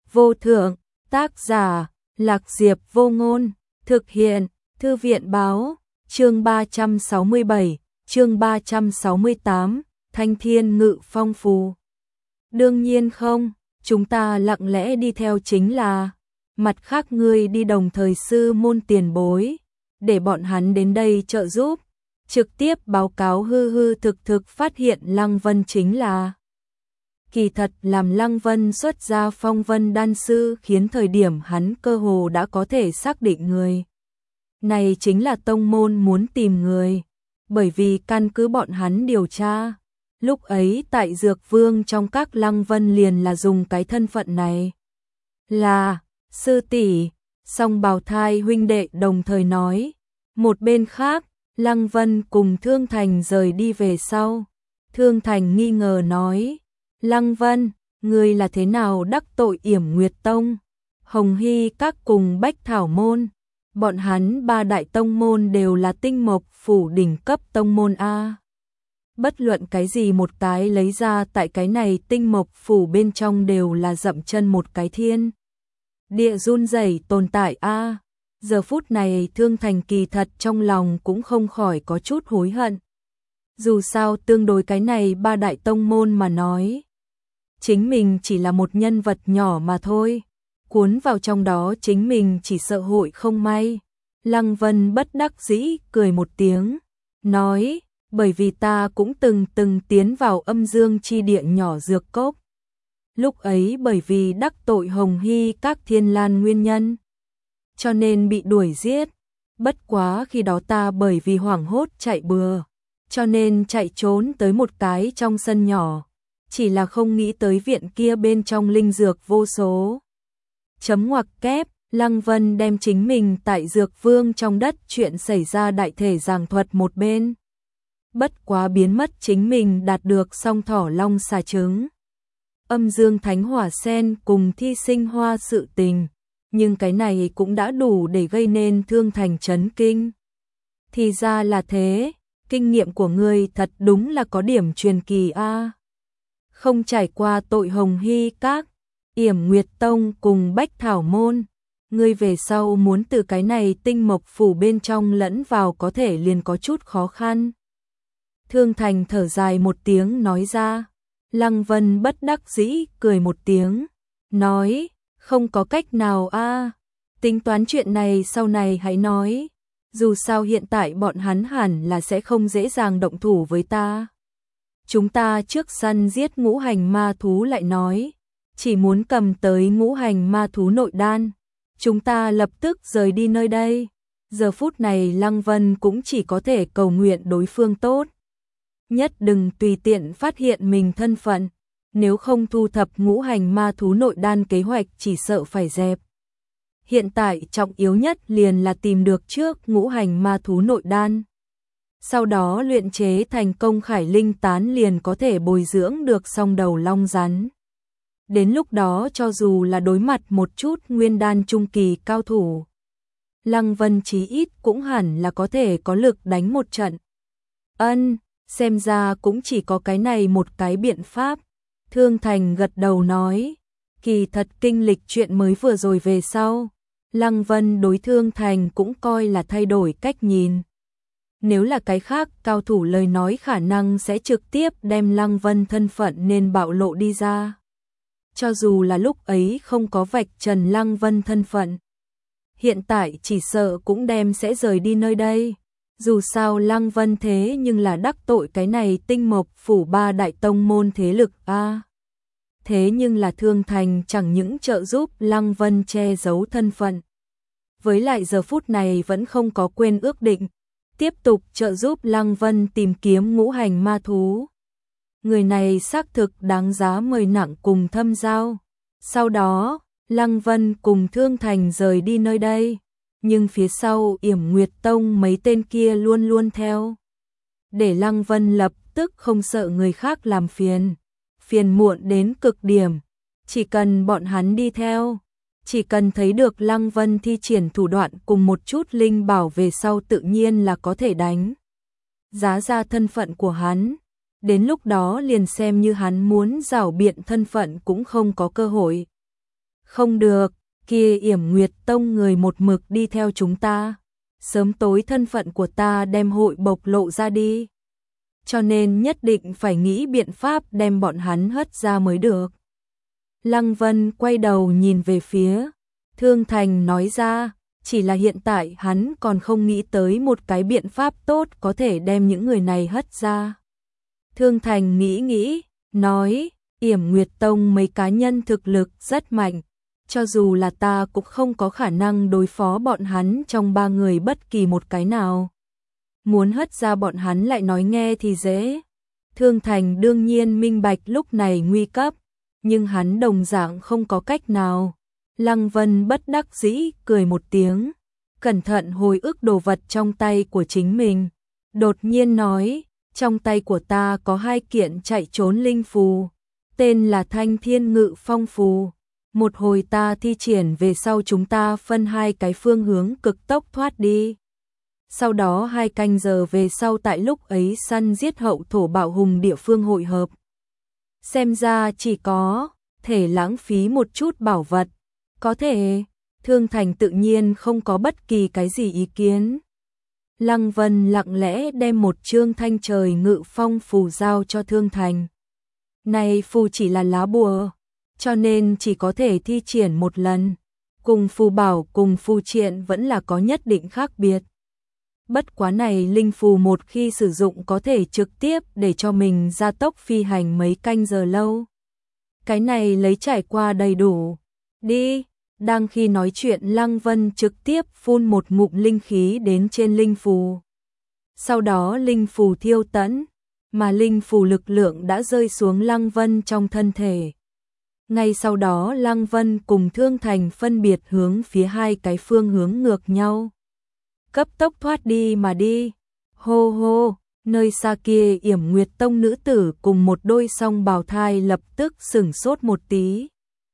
vô thượng, tác giả, Lạc Diệp Vô Ngôn, thực hiện, Thư viện báo, chương 367, chương 368, Thanh Thiên Ngự Phong Phù. Đương nhiên không, chúng ta lặng lẽ đi theo chính là, mặt khác ngươi đi đồng thời sư môn tiền bối, để bọn hắn đến đây trợ giúp, trực tiếp báo cáo hư hư thực thực phát hiện Lăng Vân chính là. Kỳ thật làm Lăng Vân xuất ra phong vân đan sư khiến thời điểm hắn cơ hồ đã có thể xác định người này chính là tông môn muốn tìm người, bởi vì căn cứ bọn hắn điều tra, lúc ấy tại Dược Vương trong các Lăng Vân liền là dùng cái thân phận này. Là, sư tỷ, song bào thai huynh đệ đồng thời nói. Một bên khác, Lăng Vân cùng Thương Thành rời đi về sau. Thương Thành nghi ngờ nói, Lăng Vân, ngươi là thế nào đắc tội Yểm Nguyệt Tông, Hồng Hy các cùng Bách Thảo Môn, bọn hắn ba đại tông môn đều là tinh mộc phủ đỉnh cấp tông môn A. Bất luận cái gì một cái lấy ra tại cái này tinh mộc phủ bên trong đều là dậm chân một cái thiên. Địa run rẩy tồn tại A. Giờ phút này Thương Thành kỳ thật trong lòng cũng không khỏi có chút hối hận. Dù sao tương đối cái này ba đại tông môn mà nói, chính mình chỉ là một nhân vật nhỏ mà thôi, cuốn vào trong đó chính mình chỉ sợ hội không may. Lăng Vân bất đắc dĩ cười một tiếng, nói, bởi vì ta cũng từng tiến vào âm dương chi địa nhỏ dược cốc. Lúc ấy bởi vì đắc tội Hồng Hy các Thiên Lan nguyên nhân, cho nên bị đuổi giết. Bất quá khi đó ta bởi vì hoảng hốt chạy bừa, cho nên chạy trốn tới một cái trong sân nhỏ, chỉ là không nghĩ tới viện kia bên trong linh dược vô số. Chấm ngoặc kép, Lăng Vân đem chính mình tại Dược Vương trong đất chuyện xảy ra đại thể giảng thuật một bên. Bất quá biến mất chính mình đạt được song thỏ long xà trứng, âm dương thánh hỏa sen cùng thi sinh hoa sự tình, nhưng cái này cũng đã đủ để gây nên Thương Thành chấn kinh. Thì ra là thế, kinh nghiệm của ngươi thật đúng là có điểm truyền kỳ a. Không trải qua tội Hồng Hy các, Yểm Nguyệt Tông cùng Bách Thảo Môn, ngươi về sau muốn từ cái này tinh mộc phủ bên trong lẫn vào có thể liền có chút khó khăn. Thương Thành thở dài một tiếng nói ra. Lăng Vân bất đắc dĩ cười một tiếng, nói, không có cách nào a, tính toán chuyện này sau này hãy nói, dù sao hiện tại bọn hắn hẳn là sẽ không dễ dàng động thủ với ta. Chúng ta trước săn giết ngũ hành ma thú lại nói, chỉ muốn cầm tới ngũ hành ma thú nội đan, chúng ta lập tức rời đi nơi đây. Giờ phút này Lăng Vân cũng chỉ có thể cầu nguyện đối phương tốt, nhất đừng tùy tiện phát hiện mình thân phận, nếu không thu thập ngũ hành ma thú nội đan kế hoạch chỉ sợ phải dẹp. Hiện tại trọng yếu nhất liền là tìm được trước ngũ hành ma thú nội đan, sau đó luyện chế thành công khải linh tán liền có thể bồi dưỡng được song đầu long rắn. Đến lúc đó cho dù là đối mặt một chút nguyên đan trung kỳ cao thủ, Lăng Vân chí ít cũng hẳn là có thể có lực đánh một trận. Xem ra cũng chỉ có cái này một cái biện pháp. Thương Thành gật đầu nói, kỳ thật kinh lịch chuyện mới vừa rồi về sau, Lăng Vân đối Thương Thành cũng coi là thay đổi cách nhìn. Nếu là cái khác cao thủ lời nói khả năng sẽ trực tiếp đem Lăng Vân thân phận nên bạo lộ đi ra. Cho dù là lúc ấy không có vạch trần Lăng Vân thân phận, hiện tại chỉ sợ cũng đem sẽ rời đi nơi đây. Dù sao Lăng Vân thế nhưng là đắc tội cái này tinh mộc phủ ba đại tông môn thế lực a. Thế nhưng là Thương Thành chẳng những trợ giúp Lăng Vân che giấu thân phận, với lại giờ phút này vẫn không có quên ước định, tiếp tục trợ giúp Lăng Vân tìm kiếm ngũ hành ma thú. Người này xác thực đáng giá mời nặng cùng thâm giao. Sau đó, Lăng Vân cùng Thương Thành rời đi nơi đây. Nhưng phía sau Yểm Nguyệt Tông mấy tên kia luôn luôn theo, để Lăng Vân lập tức không sợ người khác làm phiền, phiền muộn đến cực điểm. Chỉ cần bọn hắn đi theo, chỉ cần thấy được Lăng Vân thi triển thủ đoạn cùng một chút linh bảo về sau tự nhiên là có thể đánh giá ra thân phận của hắn. Đến lúc đó liền xem như hắn muốn giảo biện thân phận cũng không có cơ hội. Không được, kia Yểm Nguyệt Tông người một mực đi theo chúng ta. Sớm tối thân phận của ta đem hội bộc lộ ra đi. Cho nên nhất định phải nghĩ biện pháp đem bọn hắn hất ra mới được. Lăng Vân quay đầu nhìn về phía Thương Thành nói ra, chỉ là hiện tại hắn còn không nghĩ tới một cái biện pháp tốt có thể đem những người này hất ra. Thương Thành nghĩ, nói, Yểm Nguyệt Tông mấy cá nhân thực lực rất mạnh, cho dù là ta cũng không có khả năng đối phó bọn hắn trong 3 người bất kỳ một cái nào. Muốn hất ra bọn hắn lại nói nghe thì dễ. Thương Thành đương nhiên minh bạch lúc này nguy cấp, nhưng hắn đồng dạng không có cách nào. Lăng Vân bất đắc dĩ cười một tiếng, cẩn thận hồi ức đồ vật trong tay của chính mình. Đột nhiên nói, trong tay của ta có 2 kiện chạy trốn linh phù, tên là Thanh Thiên Ngự Phong phù. Một hồi ta thi triển về sau chúng ta phân 2 cái phương hướng cực tốc thoát đi. Sau đó 2 canh giờ về sau tại lúc ấy săn giết hậu thổ bạo hùng địa phương hội hợp. Xem ra chỉ có thể lãng phí một chút bảo vật. Có thể, Thương Thành tự nhiên không có bất kỳ cái gì ý kiến. Lăng Vân lặng lẽ đem một chương Thanh Trời Ngự Phong phù giao cho Thương Thành. Này phù chỉ là lá bùa, cho nên chỉ có thể thi triển một lần. Cùng phù bảo cùng phù triện vẫn là có nhất định khác biệt. Bất quá này linh phù một khi sử dụng có thể trực tiếp để cho mình gia tốc phi hành mấy canh giờ lâu. Cái này lấy trải qua đầy đủ. Đi, đang khi nói chuyện Lăng Vân trực tiếp phun một ngụm linh khí đến trên linh phù. Sau đó linh phù thiêu tẫn, mà linh phù lực lượng đã rơi xuống Lăng Vân trong thân thể. Ngay sau đó Lăng Vân cùng Thương Thành phân biệt hướng phía 2 cái phương hướng ngược nhau. Cấp tốc thoát đi mà đi. Hô hô, nơi xa kia Yểm Nguyệt Tông nữ tử cùng một đôi song bào thai lập tức sửng sốt một tí.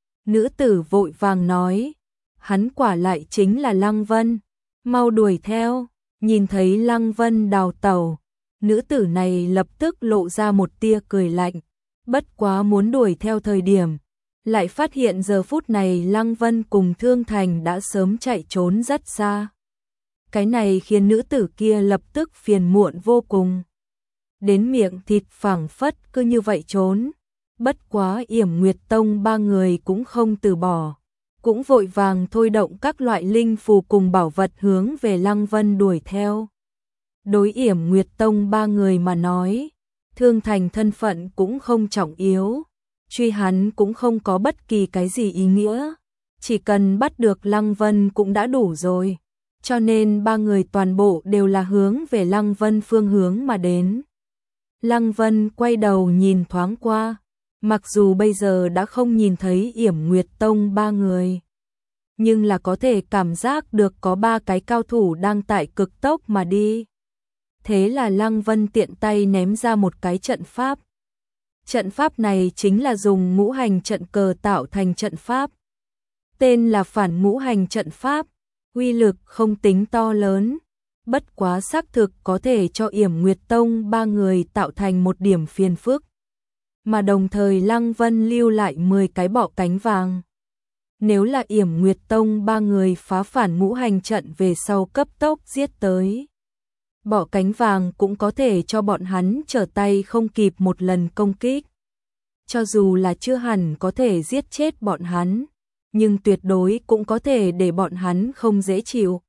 Nữ tử vội vàng nói, hắn quả lại chính là Lăng Vân, mau đuổi theo. Nhìn thấy Lăng Vân đào tẩu, nữ tử này lập tức lộ ra một tia cười lạnh. Bất quá muốn đuổi theo thời điểm, lại phát hiện giờ phút này Lăng Vân cùng Thương Thành đã sớm chạy trốn rất xa. Cái này khiến nữ tử kia lập tức phiền muộn vô cùng. Đến miệng thịt phảng phất cứ như vậy trốn. Bất quá Yểm Nguyệt Tông 3 người cũng không từ bỏ, cũng vội vàng thôi động các loại linh phù cùng bảo vật hướng về Lăng Vân đuổi theo. Đối Yểm Nguyệt Tông 3 người mà nói, Thương Thành thân phận cũng không trọng yếu, truy hắn cũng không có bất kỳ cái gì ý nghĩa, chỉ cần bắt được Lăng Vân cũng đã đủ rồi. Cho nên 3 người toàn bộ đều là hướng về Lăng Vân phương hướng mà đến. Lăng Vân quay đầu nhìn thoáng qua, mặc dù bây giờ đã không nhìn thấy Yểm Nguyệt Tông 3 người, nhưng là có thể cảm giác được có 3 cái cao thủ đang tại cực tốc mà đi. Thế là Lăng Vân tiện tay ném ra một cái trận pháp. Trận pháp này chính là dùng ngũ hành trận cờ tạo thành trận pháp. Tên là Phản Ngũ Hành trận pháp, uy lực không tính to lớn, bất quá xác thực có thể cho Yểm Nguyệt Tông 3 người tạo thành một điểm phiền phức. Mà đồng thời Lăng Vân lưu lại 10 cái bọ cánh vàng. Nếu là Yểm Nguyệt Tông 3 người phá phản ngũ hành trận về sau cấp tốc giết tới, bọ cánh vàng cũng có thể cho bọn hắn trở tay không kịp một lần công kích. Cho dù là chưa hẳn có thể giết chết bọn hắn, nhưng tuyệt đối cũng có thể để bọn hắn không dễ chịu.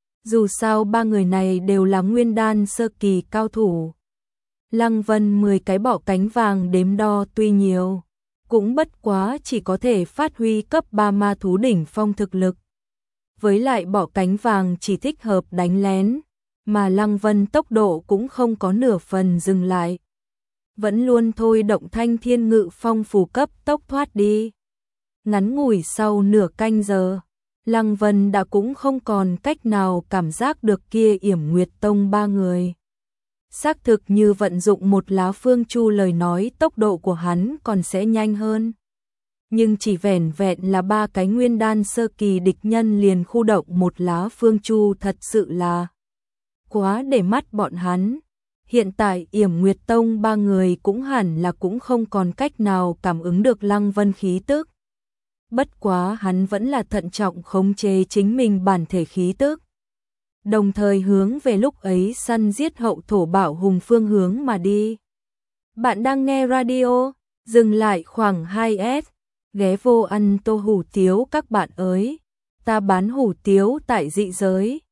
Dù sao 3 người này đều là nguyên đan sơ kỳ cao thủ. Lăng Vân 10 cái bọ cánh vàng đếm đo tuy nhiều, cũng bất quá chỉ có thể phát huy cấp 3 ma thú đỉnh phong thực lực. Với lại bọ cánh vàng chỉ thích hợp đánh lén, mà Lăng Vân tốc độ cũng không có nửa phần dừng lại. Vẫn luôn thôi động Thanh Thiên Ngự Phong phù cấp tốc thoát đi. Ngắn ngủi sau nửa canh giờ, Lăng Vân đã cũng không còn cách nào cảm giác được kia Yểm Nguyệt Tông 3 người. Xác thực như vận dụng một lá phương chu lời nói tốc độ của hắn còn sẽ nhanh hơn. Nhưng chỉ vẻn vẹn là 3 cái nguyên đan sơ kỳ địch nhân liền khu động một lá phương chu thật sự là quá để mắt bọn hắn. Hiện tại Yểm Nguyệt Tông 3 người cũng hẳn là cũng không còn cách nào cảm ứng được Lăng Vân khí tức. bất quá hắn vẫn là thận trọng khống chế chính mình bản thể khí tức. Đồng thời hướng về lúc ấy săn giết hậu thổ bảo hùng phương hướng mà đi. Bạn đang nghe radio, dừng lại khoảng 2S, ghé vô ăn tô hủ tiếu các bạn ơi. Ta bán hủ tiếu tại dị giới.